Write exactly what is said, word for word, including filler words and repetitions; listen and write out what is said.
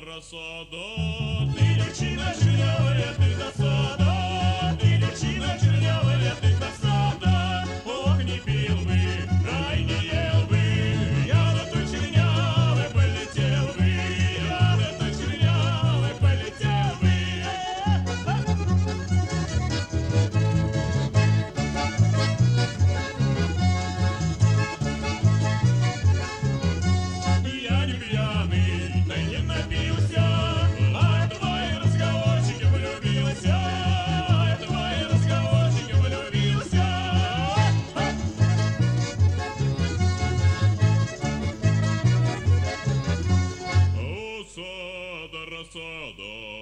рассада, ты девчина чернявая, ты досада, ты девчина чернявая, ты досада. Ох, не пил бы, рай не ел бы, я на той чернявой полетел бы, я на той чернявой полетел бы. Я не пьяный, да не напился, а в твои разговорчики влюбился, а в твои разговорчики влюбился. Рассада, рассада.